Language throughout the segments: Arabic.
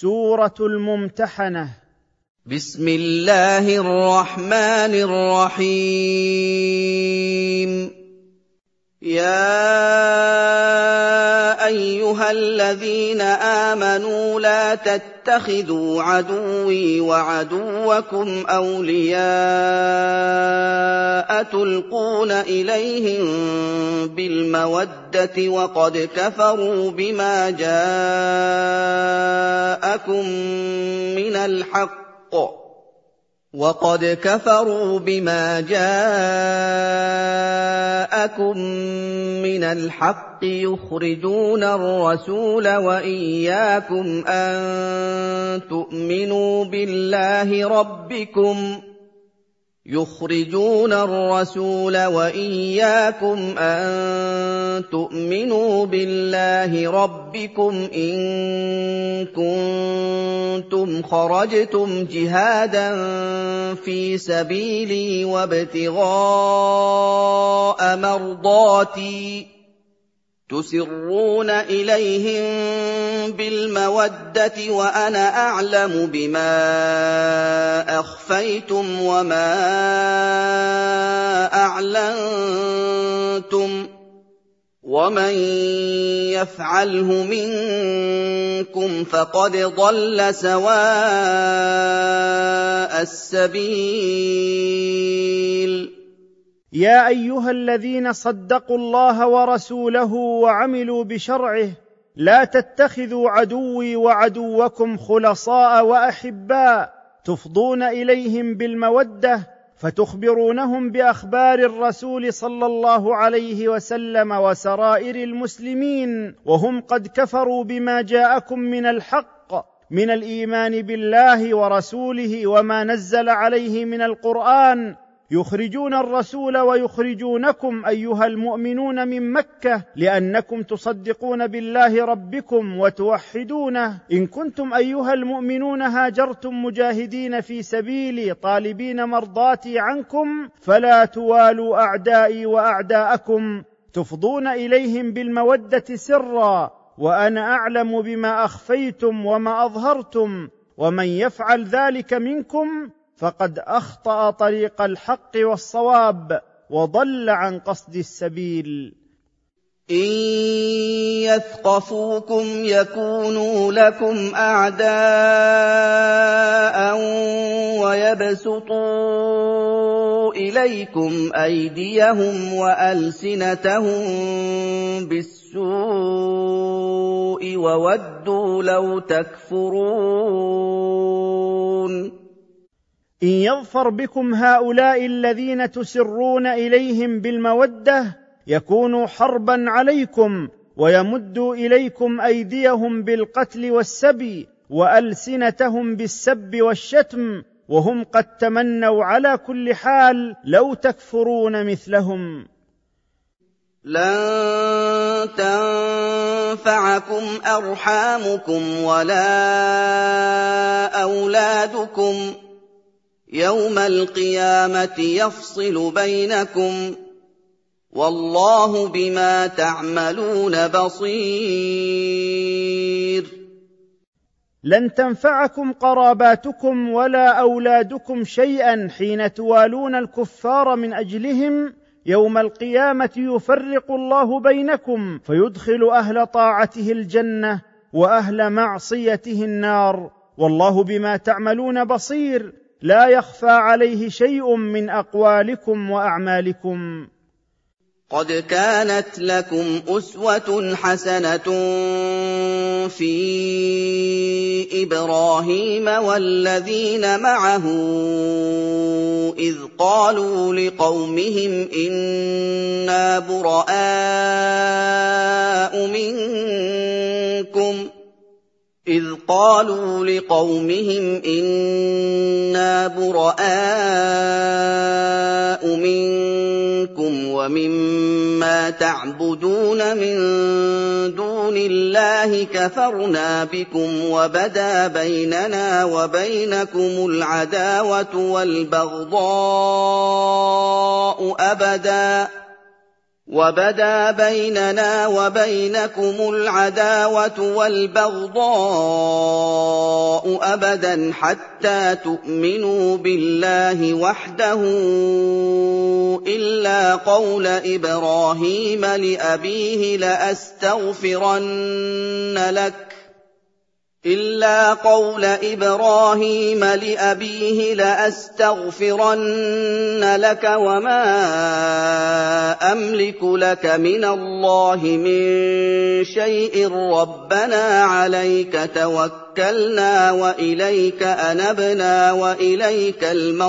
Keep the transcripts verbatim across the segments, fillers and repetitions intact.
سورة الممتحنة. بسم الله الرحمن الرحيم. يا أيها الذين آمنوا لا تتخذوا عدوي وعدوكم أولياء تلقون إليهم بالمودة وقد كفروا بما جاءكم من الحق وقد كفروا بما جاءكم من الحق يخرجون الرسول وإياكم أن تؤمنوا بالله ربكم يخرجون الرسول وإياكم أن تؤمنوا بالله ربكم إن كنتم خرجتم جهادا في سبيلي وابتغاء مرضاتي تسرون إليهم بالمودة وأنا أعلم بما أخفيتم وما أعلنتم ومن يفعله منكم فقد ضل سواء السبيل. يا أيها الذين صدقوا الله ورسوله وعملوا بشرعه لا تتخذوا عدوي وعدوكم خلصاء وأحباء تفضون إليهم بالمودة فتخبرونهم بأخبار الرسول صلى الله عليه وسلم وسرائر المسلمين وهم قد كفروا بما جاءكم من الحق من الإيمان بالله ورسوله وما نزل عليه من القرآن، يخرجون الرسول ويخرجونكم أيها المؤمنون من مكة لأنكم تصدقون بالله ربكم وتوحدونه. إن كنتم أيها المؤمنون هاجرتم مجاهدين في سبيلي طالبين مرضاتي عنكم فلا توالوا أعدائي وأعداءكم تفضون إليهم بالمودة سرا وأنا أعلم بما أخفيتم وما أظهرتم ومن يفعل ذلك منكم فقد أخطأ طريق الحق والصواب وضل عن قصد السبيل. إن يثقفوكم يكونوا لكم أعداء ويبسطوا إليكم أيديهم وألسنتهم بالسوء وودوا لو تكفرون. إن يظفر بكم هؤلاء الذين تسرون إليهم بالمودة يكونوا حربا عليكم ويمدوا إليكم أيديهم بالقتل والسبي وألسنتهم بالسب والشتم وهم قد تمنوا على كل حال لو تكفرون مثلهم. لن تنفعكم أرحامكم ولا أولادكم يوم القيامة يفصل بينكم والله بما تعملون بصير. لن تنفعكم قراباتكم ولا أولادكم شيئا حين توالون الكفار من أجلهم يوم القيامة يفرق الله بينكم فيدخل أهل طاعته الجنة وأهل معصيته النار والله بما تعملون بصير لا يخفى عليه شيء من أقوالكم وأعمالكم. قد كانت لكم أسوة حسنة في إبراهيم والذين معه إذ قالوا لقومهم إنا براء منكم إذ قالوا لقومهم إنا براء منكم ومما تعبدون من دون الله كفرنا بكم وبدا بيننا وبينكم العداوة والبغضاء أبدا وَبَدَا بَيْنَنَا وَبَيْنَكُمُ الْعَدَاوَةُ وَالْبَغْضَاءُ أَبَدًا حَتَّىٰ تُؤْمِنُوا بِاللَّهِ وَحْدَهُ إِلَّا قَوْلَ إِبْرَاهِيمَ لِأَبِيهِ لَأَسْتَغْفِرَنَّ لَكَ إِلَّا قَوْلَ إِبْرَاهِيمَ لِأَبِيهِ لَأَسْتَغْفِرَنَّ لَكَ وَمَا أَمْلِكُ لَكَ مِنَ اللَّهِ مِن شَيْءٍ رَّبَّنَا عَلَيْكَ تَوَكَّلْنَا وَإِلَيْكَ أَنَبْنَا وَإِلَيْكَ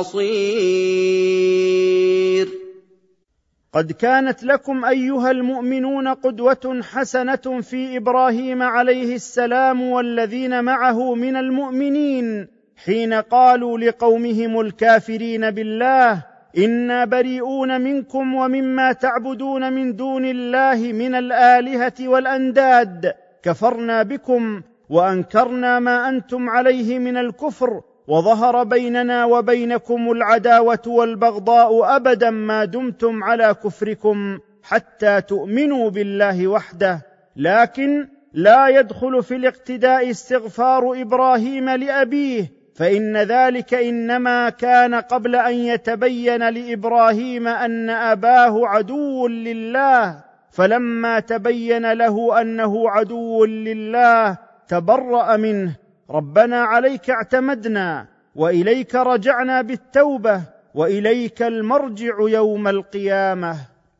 الْمَصِيرُ. قد كانت لكم أيها المؤمنون قدوة حسنة في إبراهيم عليه السلام والذين معه من المؤمنين حين قالوا لقومهم الكافرين بالله: إنا بريئون منكم ومما تعبدون من دون الله من الآلهة والأنداد كفرنا بكم وأنكرنا ما أنتم عليه من الكفر وظهر بيننا وبينكم العداوة والبغضاء أبدا ما دمتم على كفركم حتى تؤمنوا بالله وحده. لكن لا يدخل في الاقتداء استغفار إبراهيم لأبيه، فإن ذلك إنما كان قبل أن يتبين لإبراهيم أن أباه عدو لله، فلما تبين له أنه عدو لله تبرأ منه. ربنا عليك اعتمدنا وإليك رجعنا بالتوبة وإليك المرجع يوم القيامة.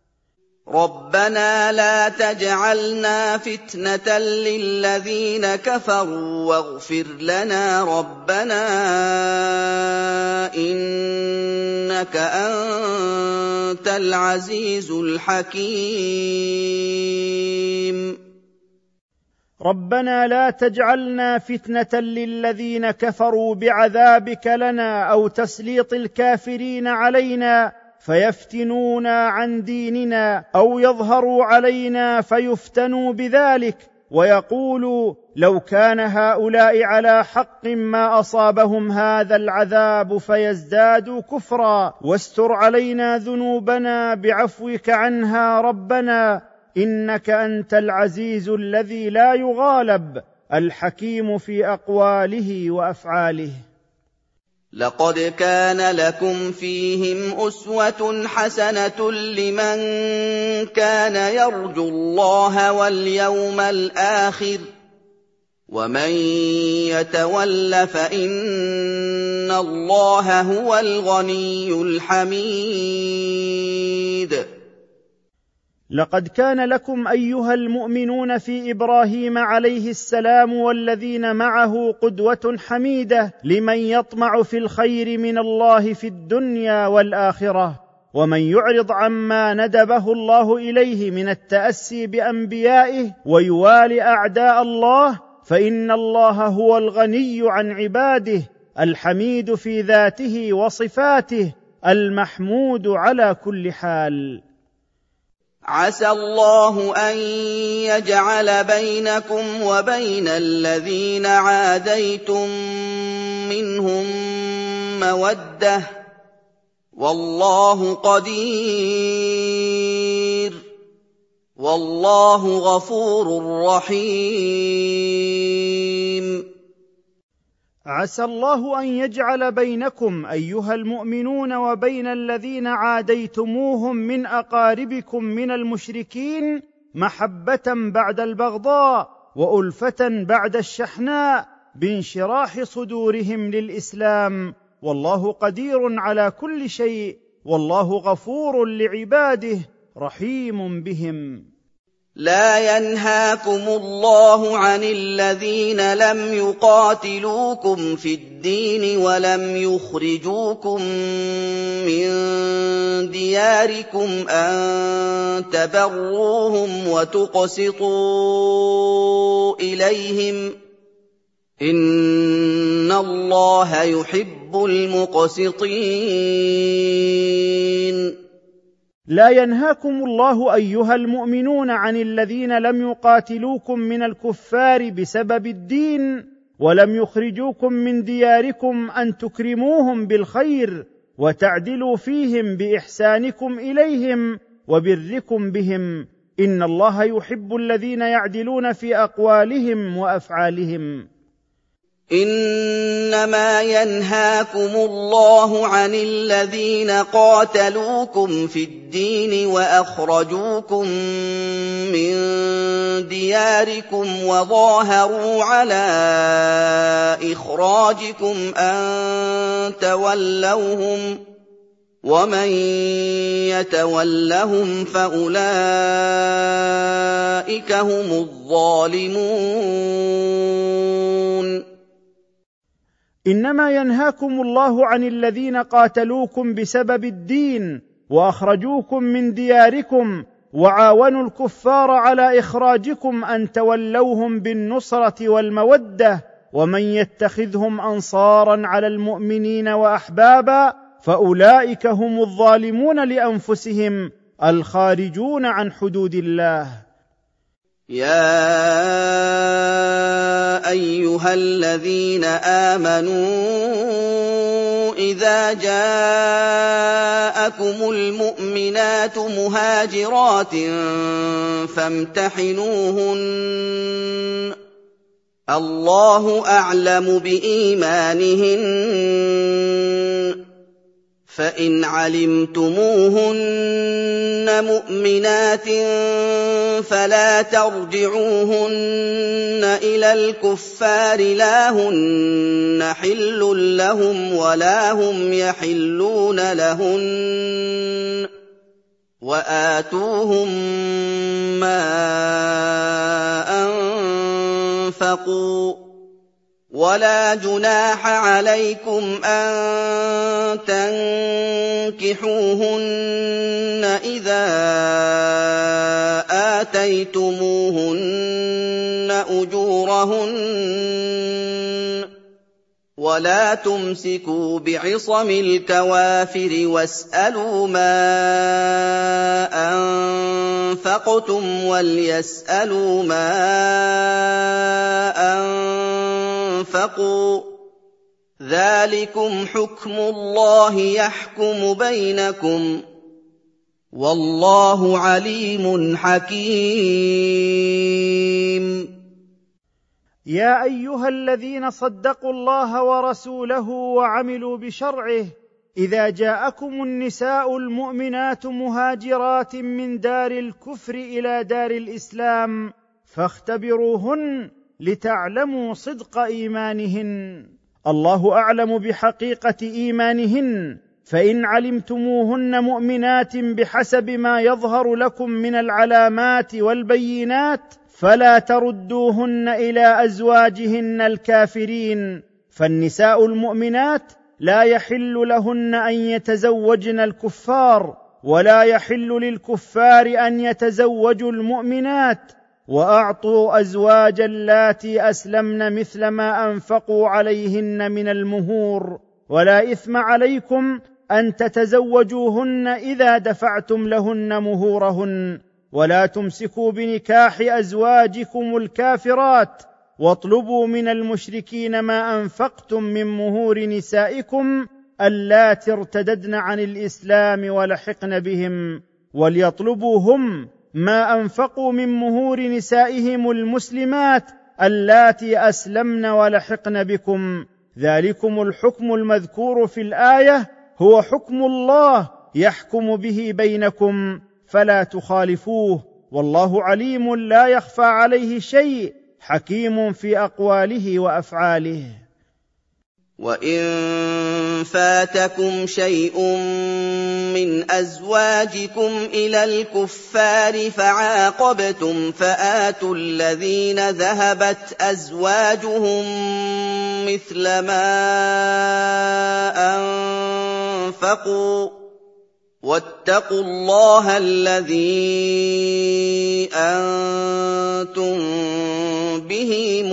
ربنا لا تجعلنا فتنة للذين كفروا واغفر لنا ربنا إنك أنت العزيز الحكيم. ربنا لا تجعلنا فتنة للذين كفروا بعذابك لنا أو تسليط الكافرين علينا فيفتنونا عن ديننا، أو يظهروا علينا فيفتنوا بذلك ويقولوا لو كان هؤلاء على حق ما أصابهم هذا العذاب فيزدادوا كفرا. واستر علينا ذنوبنا بعفوك عنها ربنا إنك أنت العزيز الذي لا يغالب الحكيم في أقواله وأفعاله. لقد كان لكم فيهم أسوة حسنة لمن كان يرجو الله واليوم الآخر ومن يتول فإن الله هو الغني الحميد. لقد كان لكم أيها المؤمنون في إبراهيم عليه السلام والذين معه قدوة حميدة لمن يطمع في الخير من الله في الدنيا والآخرة، ومن يعرض عما ندبه الله إليه من التأسي بأنبيائه ويوالي أعداء الله فإن الله هو الغني عن عباده الحميد في ذاته وصفاته المحمود على كل حال. عسى الله أن يجعل بينكم وبين الذين عاديتم منهم مودة والله قدير والله غفور رحيم. عسى الله أن يجعل بينكم أيها المؤمنون وبين الذين عاديتموهم من أقاربكم من المشركين محبة بعد البغضاء وألفة بعد الشحناء بانشراح صدورهم للإسلام، والله قدير على كل شيء والله غفور لعباده رحيم بهم. لا ينهاكم الله عن الذين لم يقاتلوكم في الدين ولم يخرجوكم من دياركم أن تبروهم وتقسطوا إليهم إن الله يحب المقسطين. لا ينهاكم الله أيها المؤمنون عن الذين لم يقاتلوكم من الكفار بسبب الدين ولم يخرجوكم من دياركم أن تكرموهم بالخير وتعدلوا فيهم بإحسانكم إليهم وبركم بهم، إن الله يحب الذين يعدلون في أقوالهم وأفعالهم. إنما ينهاكم الله عن الذين قاتلوكم في الدين وأخرجوكم من دياركم وظاهروا على إخراجكم أن تولوهم، ومن يتولهم فأولئك هم الظالمون. إنما ينهاكم الله عن الذين قاتلوكم بسبب الدين وأخرجوكم من دياركم وعاونوا الكفار على إخراجكم أن تولوهم بالنصرة والمودة، ومن يتخذهم أنصارا على المؤمنين وأحبابا فأولئك هم الظالمون لأنفسهم الخارجون عن حدود الله. يا أيها الذين آمنوا إذا جاءكم المؤمنات مهاجرات فامتحنوهن، الله أعلم بإيمانهن، فإن علمتموهن مؤمنات فلا ترجعوهن إلى الكفار، لا هن حل لهم ولا هم يحلون لهن، وآتوهم ما أنفقوا، ولا جناح عليكم أن تنكحوهن إذا آتيتموهن أجورهن، ولا تمسكوا بعصم الكوافر واسألوا ما أنفقتم وليسألوا ما أنفقوا، ذلكم حكم الله يحكم بينكم، والله عليم حكيم. يا أيها الذين صدقوا الله ورسوله وعملوا بشرعه، إذا جاءكم النساء المؤمنات مهاجرات من دار الكفر إلى دار الإسلام فاختبروهن لتعلموا صدق إيمانهن، الله أعلم بحقيقة إيمانهن، فإن علمتموهن مؤمنات بحسب ما يظهر لكم من العلامات والبينات فلا تردوهن إلى أزواجهن الكافرين، فالنساء المؤمنات لا يحل لهن أن يتزوجن الكفار، ولا يحل للكفار أن يتزوجوا المؤمنات، وأعطوا أزواج اللاتي أسلمن مثل ما أنفقوا عليهن من المهور، ولا إثم عليكم أن تتزوجوهن إذا دفعتم لهن مهورهن، ولا تمسكوا بنكاح أزواجكم الكافرات، واطلبوا من المشركين ما أنفقتم من مهور نسائكم اللاتي ارتددن عن الإسلام ولحقن بهم، وليطلبوا هم ما أنفقوا من مهور نسائهم المسلمات اللاتي أسلمن ولحقن بكم، ذلكم الحكم المذكور في الآية هو حكم الله يحكم به بينكم فلا تخالفوه، والله عليم لا يخفى عليه شيء، حكيم في أقواله وأفعاله. وإن فاتكم شيء من أزواجكم إلى الكفار فعاقبتم فآتوا الذين ذهبت أزواجهم مثل ما أنفقوا، واتقوا الله الذي أنتم به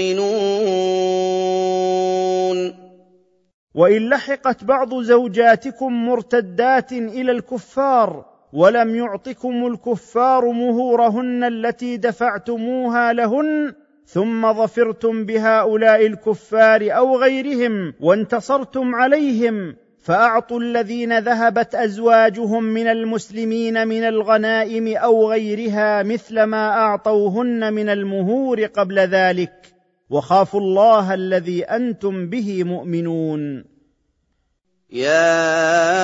مؤمنون. وإن لحقت بعض زوجاتكم مرتدات إلى الكفار ولم يعطكم الكفار مهورهن التي دفعتموها لهن، ثم ظفرتم بهؤلاء الكفار أو غيرهم وانتصرتم عليهم، فاعطوا الذين ذهبت ازواجهم من المسلمين من الغنائم او غيرها مثل ما اعطوهن من المهور قبل ذلك، وخافوا الله الذي انتم به مؤمنون. يا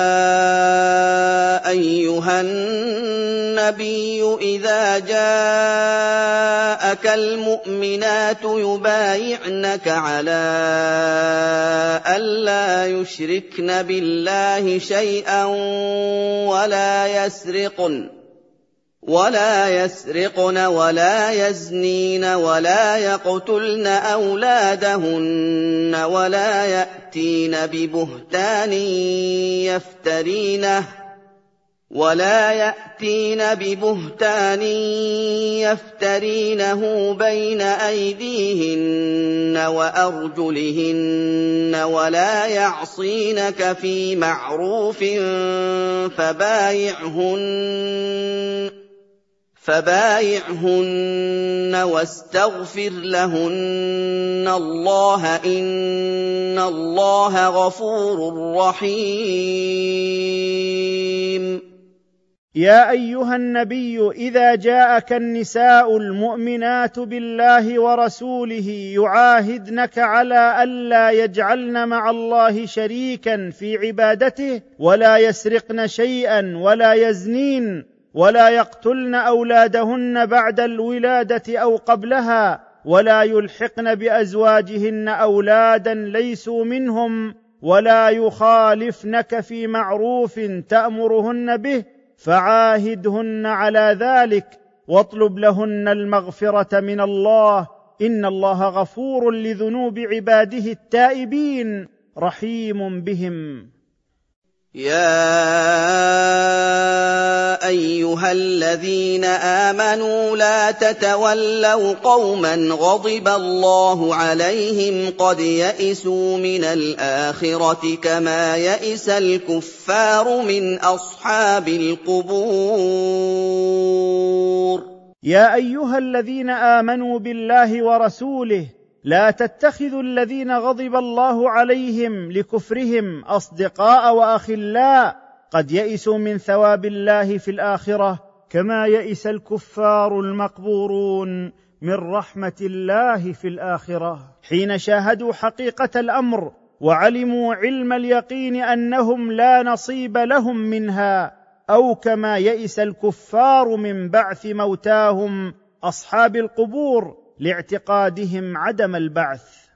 أيها النبي إذا جاءك المؤمنات يبايعنك على ألا يشركن بالله شيئا ولا يسرقن ولا يسرقن ولا يزنين ولا يقتلن أولادهن ولا يأتين ببهتان يفترينه ولا يأتين ببهتان يفترينه بين أيديهن وأرجلهن ولا يعصينك في معروف فبايعهن فبايعهن واستغفر لهن الله إن الله غفور رحيم. يا ايها النبي اذا جاءك النساء المؤمنات بالله ورسوله يعاهدنك على الا يجعلن مع الله شريكا في عبادته ولا يسرقن شيئا ولا يزنين ولا يقتلن اولادهن بعد الولاده او قبلها ولا يلحقن بازواجهن اولادا ليسوا منهم ولا يخالفنك في معروف تامرهن به فعاهدهن على ذلك واطلب لهن المغفره من الله ان الله غفور لذنوب عباده التائبين رحيم بهم. يا أيها الذين آمنوا لا تتولوا قوما غضب الله عليهم قد يئسوا من الآخرة كما يئس الكفار من أصحاب القبور. يا أيها الذين آمنوا بالله ورسوله لا تتخذوا الذين غضب الله عليهم لكفرهم أصدقاء وأخلاء قد يئسوا من ثواب الله في الآخرة كما يئس الكفار المقبورون من رحمة الله في الآخرة، حين شاهدوا حقيقة الأمر وعلموا علم اليقين أنهم لا نصيب لهم منها، أو كما يئس الكفار من بعث موتاهم أصحاب القبور لاعتقادهم عدم البعث.